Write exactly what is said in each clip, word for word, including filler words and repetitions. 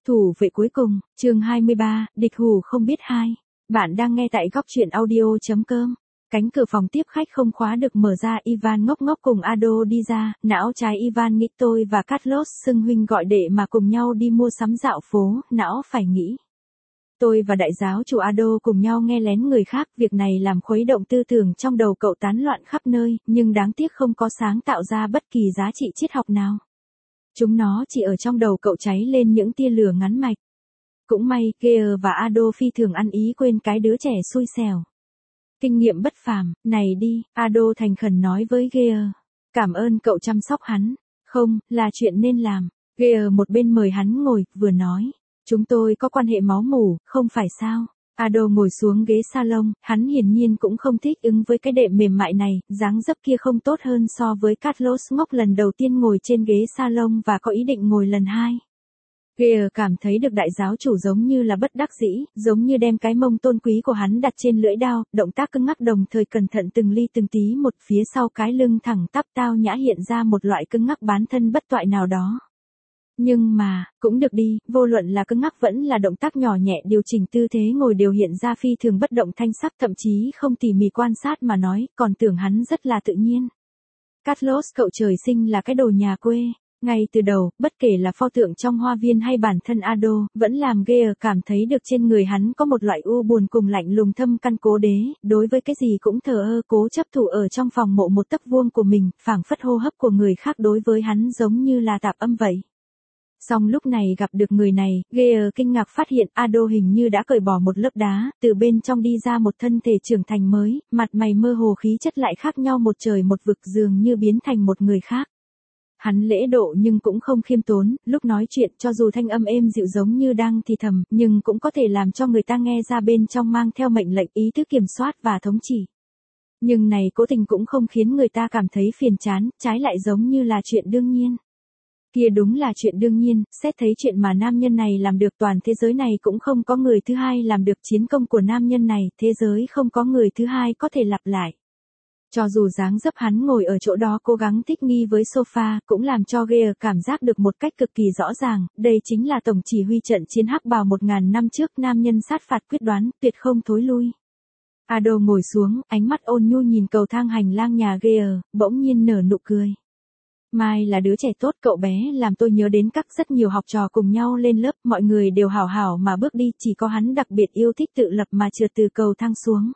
Thủ vệ cuối cùng, chương hai mươi ba, địch hù không biết hai. Bạn đang nghe tại góc truyện audio.com. Cánh cửa phòng tiếp khách không khóa được mở ra, Ivan ngốc ngốc cùng Ado đi ra, não trái Ivan nghĩ tôi và Carlos xưng huynh gọi đệ mà cùng nhau đi mua sắm dạo phố, não phải nghĩ. Tôi và đại giáo chủ Ado cùng nhau nghe lén người khác, việc này làm khuấy động tư tưởng trong đầu cậu tán loạn khắp nơi, nhưng đáng tiếc không có sáng tạo ra bất kỳ giá trị triết học nào. Chúng nó chỉ ở trong đầu cậu cháy lên những tia lửa ngắn mạch. Cũng may, Gear và Ado phi thường ăn ý quên cái đứa trẻ xui xẻo. Kinh nghiệm bất phàm, này đi, Ado thành khẩn nói với Gear. Cảm ơn cậu chăm sóc hắn. Không, là chuyện nên làm. Gear một bên mời hắn ngồi, vừa nói. Chúng tôi có quan hệ máu mủ, không phải sao? Ado ngồi xuống ghế salon, hắn hiển nhiên cũng không thích ứng với cái đệm mềm mại này, dáng dấp kia không tốt hơn so với Carlos ngốc lần đầu tiên ngồi trên ghế salon và có ý định ngồi lần hai. Gear cảm thấy được đại giáo chủ giống như là bất đắc dĩ, giống như đem cái mông tôn quý của hắn đặt trên lưỡi dao, động tác cứng ngắc đồng thời cẩn thận từng ly từng tí một, phía sau cái lưng thẳng tắp tao nhã hiện ra một loại cứng ngắc bán thân bất toại nào đó. Nhưng mà, cũng được đi, vô luận là cứng ngắc vẫn là động tác nhỏ nhẹ điều chỉnh tư thế ngồi đều hiện ra phi thường bất động thanh sắc, thậm chí không tỉ mỉ quan sát mà nói, còn tưởng hắn rất là tự nhiên. Carlos cậu trời sinh là cái đồ nhà quê. Ngay từ đầu, bất kể là pho tượng trong hoa viên hay bản thân Ado, vẫn làm Gear cảm thấy được trên người hắn có một loại u buồn cùng lạnh lùng thâm căn cố đế, đối với cái gì cũng thờ ơ cố chấp thủ ở trong phòng mộ một tấc vuông của mình, phảng phất hô hấp của người khác đối với hắn giống như là tạp âm vậy. Song lúc này gặp được người này, Gear kinh ngạc phát hiện Ado hình như đã cởi bỏ một lớp đá, từ bên trong đi ra một thân thể trưởng thành mới, mặt mày mơ hồ khí chất lại khác nhau một trời một vực, dường như biến thành một người khác. Hắn lễ độ nhưng cũng không khiêm tốn, lúc nói chuyện cho dù thanh âm êm dịu giống như đang thì thầm, nhưng cũng có thể làm cho người ta nghe ra bên trong mang theo mệnh lệnh, ý thức kiểm soát và thống chỉ. Nhưng này cố tình cũng không khiến người ta cảm thấy phiền chán, trái lại giống như là chuyện đương nhiên. Kia đúng là chuyện đương nhiên, xét thấy chuyện mà nam nhân này làm được, toàn thế giới này cũng không có người thứ hai làm được chiến công của nam nhân này, thế giới không có người thứ hai có thể lặp lại. Cho dù dáng dấp hắn ngồi ở chỗ đó cố gắng thích nghi với sofa, cũng làm cho Gear cảm giác được một cách cực kỳ rõ ràng, đây chính là tổng chỉ huy trận chiến hắc bào một ngàn năm trước, nam nhân sát phạt quyết đoán, tuyệt không thối lui. Ado ngồi xuống, ánh mắt ôn nhu nhìn cầu thang hành lang nhà Gear, bỗng nhiên nở nụ cười. Mai là đứa trẻ tốt, cậu bé làm tôi nhớ đến các rất nhiều học trò cùng nhau lên lớp, mọi người đều hảo hảo mà bước đi, chỉ có hắn đặc biệt yêu thích tự lập mà trượt từ cầu thang xuống.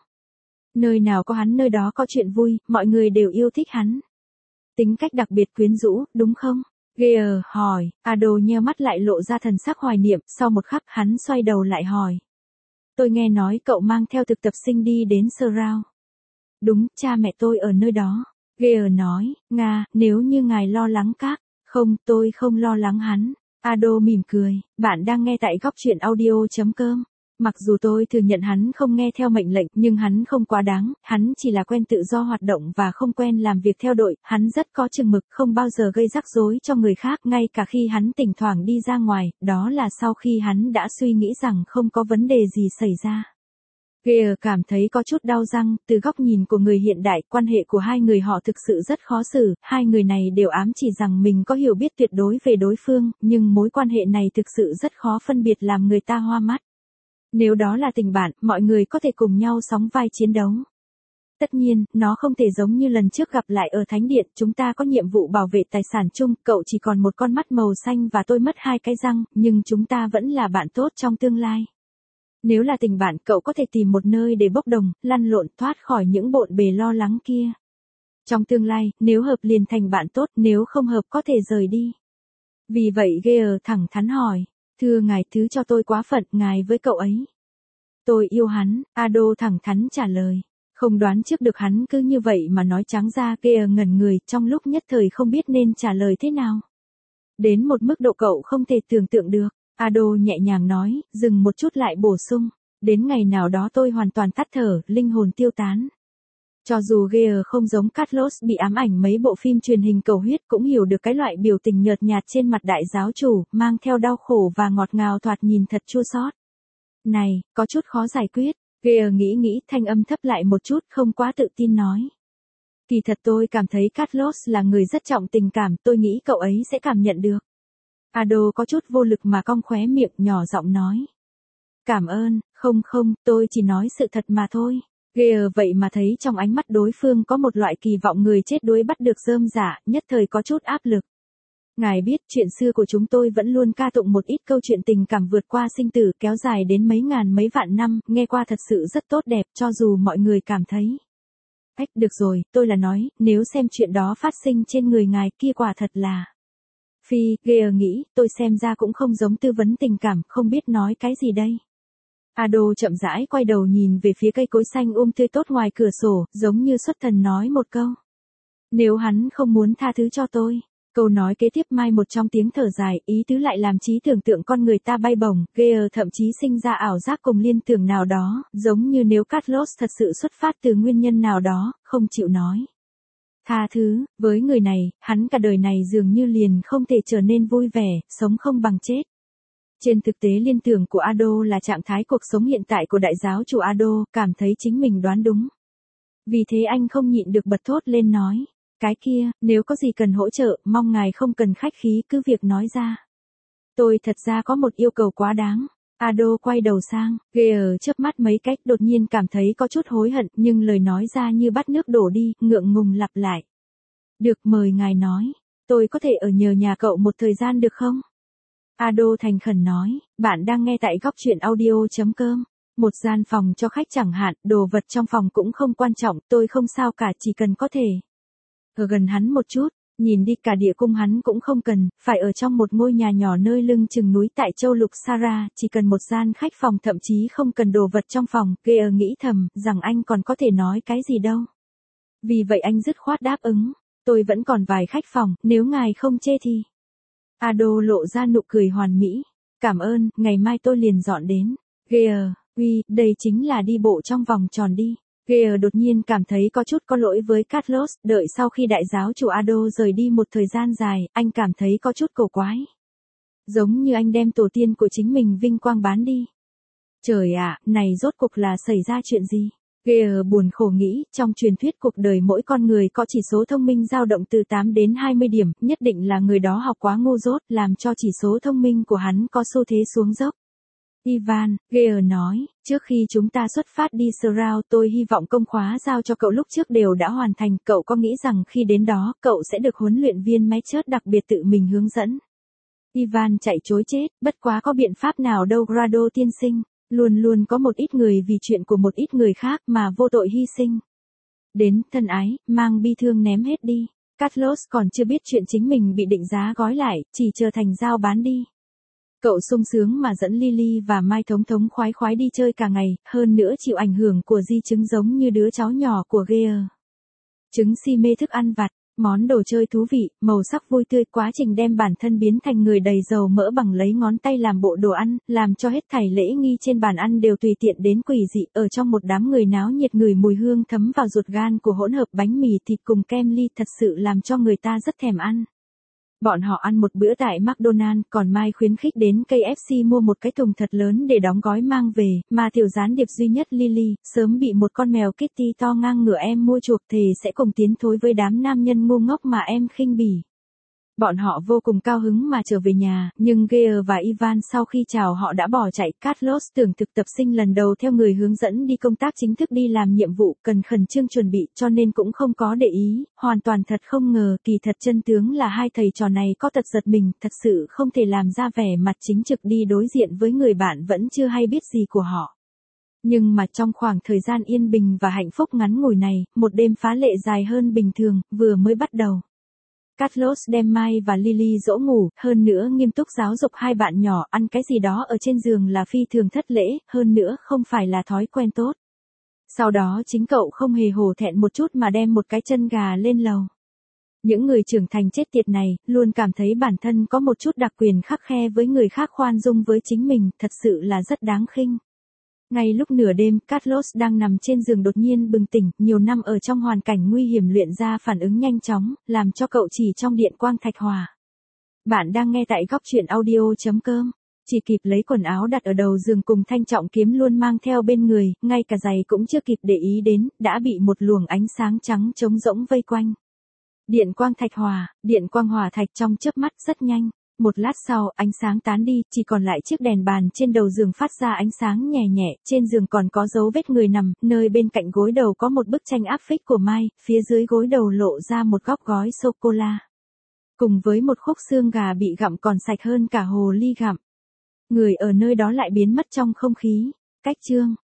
Nơi nào có hắn nơi đó có chuyện vui, mọi người đều yêu thích hắn. Tính cách đặc biệt quyến rũ, đúng không? Gear hỏi, Ado nheo mắt lại lộ ra thần sắc hoài niệm, sau một khắc hắn xoay đầu lại hỏi. Tôi nghe nói cậu mang theo thực tập sinh đi đến Srao. Đúng, cha mẹ tôi ở nơi đó. Gear nói, Nga, nếu như ngài lo lắng các, không, tôi không lo lắng hắn. Ado mỉm cười, bạn đang nghe tại góc truyện audio.com. Mặc dù tôi thừa nhận hắn không nghe theo mệnh lệnh, nhưng hắn không quá đáng, hắn chỉ là quen tự do hoạt động và không quen làm việc theo đội, hắn rất có chừng mực, không bao giờ gây rắc rối cho người khác, ngay cả khi hắn thỉnh thoảng đi ra ngoài, đó là sau khi hắn đã suy nghĩ rằng không có vấn đề gì xảy ra. Gear cảm thấy có chút đau răng, từ góc nhìn của người hiện đại, quan hệ của hai người họ thực sự rất khó xử, hai người này đều ám chỉ rằng mình có hiểu biết tuyệt đối về đối phương, nhưng mối quan hệ này thực sự rất khó phân biệt làm người ta hoa mắt. Nếu đó là tình bạn, mọi người có thể cùng nhau sóng vai chiến đấu. Tất nhiên, nó không thể giống như lần trước gặp lại ở Thánh Điện, chúng ta có nhiệm vụ bảo vệ tài sản chung, cậu chỉ còn một con mắt màu xanh và tôi mất hai cái răng, nhưng chúng ta vẫn là bạn tốt trong tương lai. Nếu là tình bạn, cậu có thể tìm một nơi để bốc đồng, lăn lộn, thoát khỏi những bộn bề lo lắng kia. Trong tương lai, nếu hợp liền thành bạn tốt, nếu không hợp có thể rời đi. Vì vậy Gear thẳng thắn hỏi. Thưa ngài, thứ cho tôi quá phận, ngài với cậu ấy. Tôi yêu hắn, Ado thẳng thắn trả lời. Không đoán trước được hắn cứ như vậy mà nói trắng ra, Gear ngẩn người, trong lúc nhất thời không biết nên trả lời thế nào. Đến một mức độ cậu không thể tưởng tượng được, Ado nhẹ nhàng nói, dừng một chút lại bổ sung. Đến ngày nào đó tôi hoàn toàn tắt thở, linh hồn tiêu tán. Cho dù Gear không giống Carlos bị ám ảnh mấy bộ phim truyền hình cầu huyết, cũng hiểu được cái loại biểu tình nhợt nhạt trên mặt đại giáo chủ, mang theo đau khổ và ngọt ngào thoạt nhìn thật chua xót. Này, có chút khó giải quyết. Gear nghĩ nghĩ, thanh âm thấp lại một chút, không quá tự tin nói. Kỳ thật tôi cảm thấy Carlos là người rất trọng tình cảm, tôi nghĩ cậu ấy sẽ cảm nhận được. Ado có chút vô lực mà cong khóe miệng nhỏ giọng nói. Cảm ơn, không không, tôi chỉ nói sự thật mà thôi. Ghê vậy mà thấy trong ánh mắt đối phương có một loại kỳ vọng người chết đuối bắt được rơm rả, nhất thời có chút áp lực. Ngài biết chuyện xưa của chúng tôi vẫn luôn ca tụng một ít câu chuyện tình cảm vượt qua sinh tử kéo dài đến mấy ngàn mấy vạn năm, nghe qua thật sự rất tốt đẹp cho dù mọi người cảm thấy. Ách được rồi, tôi là nói, nếu xem chuyện đó phát sinh trên người ngài kia quả thật là. Phi, ghê nghĩ, tôi xem ra cũng không giống tư vấn tình cảm, không biết nói cái gì đây. Ado chậm rãi quay đầu nhìn về phía cây cối xanh um tươi tốt ngoài cửa sổ, giống như xuất thần nói một câu. Nếu hắn không muốn tha thứ cho tôi. Câu nói kế tiếp mai một trong tiếng thở dài, ý tứ lại làm trí tưởng tượng con người ta bay bổng, ghê thậm chí sinh ra ảo giác cùng liên tưởng nào đó, giống như nếu Carlos thật sự xuất phát từ nguyên nhân nào đó, không chịu nói. Tha thứ, với người này, hắn cả đời này dường như liền không thể trở nên vui vẻ, sống không bằng chết. Trên thực tế liên tưởng của Ado là trạng thái cuộc sống hiện tại của đại giáo chủ Ado, cảm thấy chính mình đoán đúng. Vì thế anh không nhịn được bật thốt lên nói. Cái kia, nếu có gì cần hỗ trợ, mong ngài không cần khách khí cứ việc nói ra. Tôi thật ra có một yêu cầu quá đáng. Ado quay đầu sang, ghê ở chớp mắt mấy cách đột nhiên cảm thấy có chút hối hận nhưng lời nói ra như bắt nước đổ đi, ngượng ngùng lặp lại. Được mời ngài nói, tôi có thể ở nhờ nhà cậu một thời gian được không? Ado thành khẩn nói, bạn đang nghe tại góc truyện audio chấm com. Một gian phòng cho khách chẳng hạn, đồ vật trong phòng cũng không quan trọng, tôi không sao cả chỉ cần có thể. Ở gần hắn một chút, nhìn đi cả địa cung hắn cũng không cần, phải ở trong một ngôi nhà nhỏ nơi lưng chừng núi tại châu lục Sara, chỉ cần một gian khách phòng thậm chí không cần đồ vật trong phòng, ghê ở nghĩ thầm, rằng anh còn có thể nói cái gì đâu. Vì vậy anh dứt khoát đáp ứng, tôi vẫn còn vài khách phòng, nếu ngài không chê thì. Ado lộ ra nụ cười hoàn mỹ, cảm ơn, ngày mai tôi liền dọn đến. Ghê ở, uy, đây chính là đi bộ trong vòng tròn đi. Ghê đột nhiên cảm thấy có chút có lỗi với Carlos, đợi sau khi đại giáo chủ Ado rời đi một thời gian dài, anh cảm thấy có chút cổ quái. Giống như anh đem tổ tiên của chính mình vinh quang bán đi. Trời ạ, này rốt cuộc là xảy ra chuyện gì? Ghê buồn khổ nghĩ, trong truyền thuyết cuộc đời mỗi con người có chỉ số thông minh dao động từ tám đến hai mươi điểm, nhất định là người đó học quá ngu dốt, làm cho chỉ số thông minh của hắn có xu thế xuống dốc. Ivan, Gear nói, trước khi chúng ta xuất phát đi Srout tôi hy vọng công khóa giao cho cậu lúc trước đều đã hoàn thành, cậu có nghĩ rằng khi đến đó, cậu sẽ được huấn luyện viên Matchert đặc biệt tự mình hướng dẫn. Ivan chạy chối chết, bất quá có biện pháp nào đâu Grado tiên sinh, luôn luôn có một ít người vì chuyện của một ít người khác mà vô tội hy sinh. Đến, thân ái, mang bi thương ném hết đi, Carlos còn chưa biết chuyện chính mình bị định giá gói lại, chỉ chờ thành giao bán đi. Cậu sung sướng mà dẫn Lily và Mai thống thống khoái khoái đi chơi cả ngày, hơn nữa chịu ảnh hưởng của di chứng giống như đứa cháu nhỏ của Gear. Chứng si mê thức ăn vặt, món đồ chơi thú vị, màu sắc vui tươi, quá trình đem bản thân biến thành người đầy dầu mỡ bằng lấy ngón tay làm bộ đồ ăn, làm cho hết thảy lễ nghi trên bàn ăn đều tùy tiện đến quỷ dị, ở trong một đám người náo nhiệt người mùi hương thấm vào ruột gan của hỗn hợp bánh mì thịt cùng kem ly thật sự làm cho người ta rất thèm ăn. Bọn họ ăn một bữa tại McDonald's, còn Mai khuyến khích đến ca ép xê mua một cái thùng thật lớn để đóng gói mang về, mà tiểu gián điệp duy nhất Lily, sớm bị một con mèo Kitty to ngang ngửa em mua chuộc thề sẽ cùng tiến thối với đám nam nhân ngu ngốc mà em khinh bỉ. Bọn họ vô cùng cao hứng mà trở về nhà, nhưng Gear và Ivan sau khi chào họ đã bỏ chạy. Carlos tưởng thực tập sinh lần đầu theo người hướng dẫn đi công tác chính thức đi làm nhiệm vụ, cần khẩn trương chuẩn bị cho nên cũng không có để ý, hoàn toàn thật không ngờ, kỳ thật chân tướng là hai thầy trò này có tật giật mình, thật sự không thể làm ra vẻ mặt chính trực đi đối diện với người bạn vẫn chưa hay biết gì của họ. Nhưng mà trong khoảng thời gian yên bình và hạnh phúc ngắn ngủi này, một đêm phá lệ dài hơn bình thường, vừa mới bắt đầu. Carlos đem Mai và Lily dỗ ngủ, hơn nữa nghiêm túc giáo dục hai bạn nhỏ ăn cái gì đó ở trên giường là phi thường thất lễ, hơn nữa không phải là thói quen tốt. Sau đó chính cậu không hề hổ thẹn một chút mà đem một cái chân gà lên lầu. Những người trưởng thành chết tiệt này, luôn cảm thấy bản thân có một chút đặc quyền khắt khe với người khác khoan dung với chính mình, thật sự là rất đáng khinh. Ngay lúc nửa đêm, Carlos đang nằm trên giường đột nhiên bừng tỉnh, nhiều năm ở trong hoàn cảnh nguy hiểm luyện ra phản ứng nhanh chóng, làm cho cậu chỉ trong điện quang thạch hỏa. Bạn đang nghe tại góc truyện audio chấm com. Chỉ kịp lấy quần áo đặt ở đầu giường cùng thanh trọng kiếm luôn mang theo bên người, ngay cả giày cũng chưa kịp để ý đến, đã bị một luồng ánh sáng trắng trống rỗng vây quanh. Điện quang thạch hỏa, điện quang hỏa thạch trong chớp mắt rất nhanh. Một lát sau, ánh sáng tán đi, chỉ còn lại chiếc đèn bàn trên đầu giường phát ra ánh sáng nhẹ nhẹ, trên giường còn có dấu vết người nằm, nơi bên cạnh gối đầu có một bức tranh áp phích của Mai, phía dưới gối đầu lộ ra một góc gói sô-cô-la. Cùng với một khúc xương gà bị gặm còn sạch hơn cả hồ ly gặm. Người ở nơi đó lại biến mất trong không khí. Cách chương